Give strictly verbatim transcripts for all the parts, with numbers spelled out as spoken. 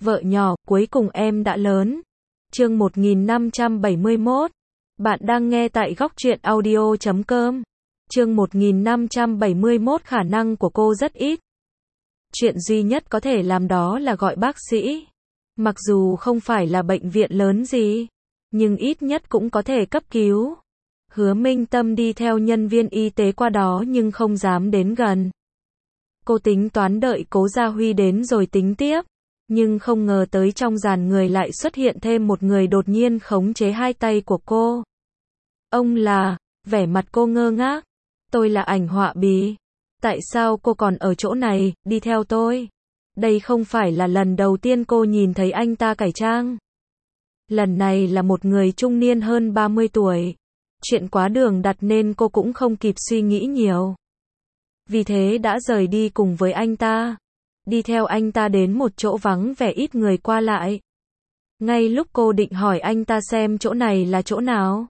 Vợ nhỏ, cuối cùng em đã lớn. Chương một nghìn năm trăm bảy mươi mốt. Bạn đang nghe tại góc truyện audio chấm com. Chương một nghìn năm trăm bảy mươi mốt. Khả năng của cô rất ít. Chuyện duy nhất có thể làm đó là gọi bác sĩ. Mặc dù không phải là bệnh viện lớn gì, nhưng ít nhất cũng có thể cấp cứu. Hứa Minh Tâm đi theo nhân viên y tế qua đó nhưng không dám đến gần. Cô tính toán đợi Cố Gia Huy đến rồi tính tiếp, nhưng không ngờ tới trong dàn người lại xuất hiện thêm một người đột nhiên khống chế hai tay của cô. Ông là, vẻ mặt cô ngơ ngác. Tôi là Ảnh Họa Bì. Tại sao cô còn ở chỗ này, đi theo tôi? Đây không phải là lần đầu tiên cô nhìn thấy anh ta cải trang. Lần này là một người trung niên hơn ba mươi tuổi. Chuyện quá đường đặt nên cô cũng không kịp suy nghĩ nhiều. Vì thế đã rời đi cùng với anh ta. Đi theo anh ta đến một chỗ vắng vẻ ít người qua lại. Ngay lúc cô định hỏi anh ta xem chỗ này là chỗ nào.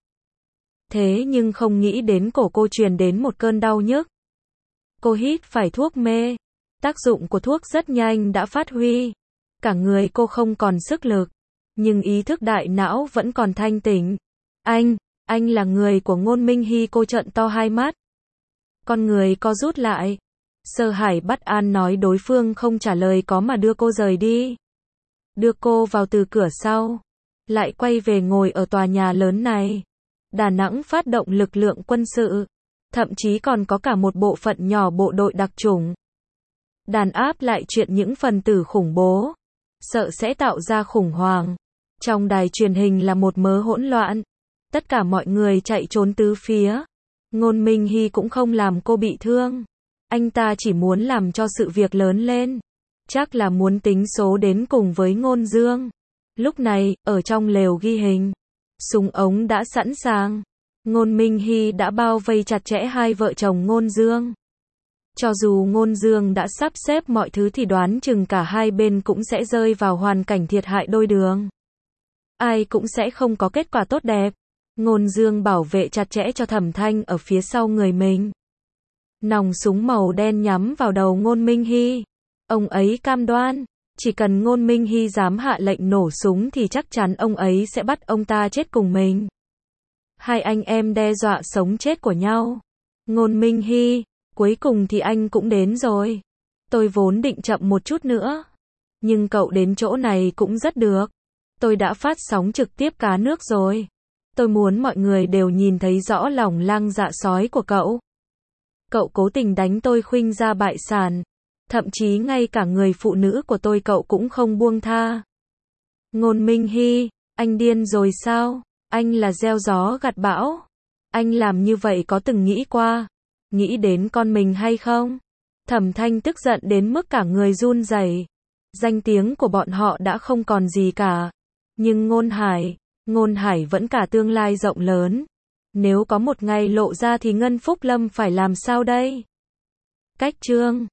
Thế nhưng không nghĩ đến cổ cô truyền đến một cơn đau nhức. Cô hít phải thuốc mê. Tác dụng của thuốc rất nhanh đã phát huy. Cả người cô không còn sức lực. Nhưng ý thức đại não vẫn còn thanh tỉnh. Anh, anh là người của Ngôn Minh Hy. Cô trợn to hai mắt. Con người co rút lại. Sợ hãi bất an nói đối phương không trả lời có mà đưa cô rời đi. Đưa cô vào từ cửa sau. Lại quay về ngồi ở tòa nhà lớn này. Đà Nẵng phát động lực lượng quân sự. Thậm chí còn có cả một bộ phận nhỏ bộ đội đặc chủng. Đàn áp lại chuyện những phần tử khủng bố. Sợ sẽ tạo ra khủng hoảng. Trong đài truyền hình là một mớ hỗn loạn. Tất cả mọi người chạy trốn tứ phía. Ngôn Minh Hy cũng không làm cô bị thương. Anh ta chỉ muốn làm cho sự việc lớn lên. Chắc là muốn tính số đến cùng với Ngôn Dương. Lúc này, ở trong lều ghi hình, súng ống đã sẵn sàng. Ngôn Minh Hy đã bao vây chặt chẽ hai vợ chồng Ngôn Dương. Cho dù Ngôn Dương đã sắp xếp mọi thứ thì đoán chừng cả hai bên cũng sẽ rơi vào hoàn cảnh thiệt hại đôi đường. Ai cũng sẽ không có kết quả tốt đẹp. Ngôn Dương bảo vệ chặt chẽ cho Thẩm Thanh ở phía sau người mình. Nòng súng màu đen nhắm vào đầu Ngôn Minh Hy. Ông ấy cam đoan, chỉ cần Ngôn Minh Hy dám hạ lệnh nổ súng thì chắc chắn ông ấy sẽ bắt ông ta chết cùng mình. Hai anh em đe dọa sống chết của nhau. Ngôn Minh Hy, cuối cùng thì anh cũng đến rồi. Tôi vốn định chậm một chút nữa. Nhưng cậu đến chỗ này cũng rất được. Tôi đã phát sóng trực tiếp cá nước rồi. Tôi muốn mọi người đều nhìn thấy rõ lòng lang dạ sói của cậu. Cậu cố tình đánh tôi khuynh ra bại sản. Thậm chí ngay cả người phụ nữ của tôi cậu cũng không buông tha. Ngôn Minh Hy, anh điên rồi sao? Anh là gieo gió gặt bão. Anh làm như vậy có từng nghĩ qua, nghĩ đến con mình hay không? Thẩm Thanh tức giận đến mức cả người run rẩy. Danh tiếng của bọn họ đã không còn gì cả. Nhưng Ngôn Hải, Ngôn Hải vẫn cả tương lai rộng lớn. Nếu có một ngày lộ ra thì Ngân Phúc Lâm phải làm sao đây? Cách chương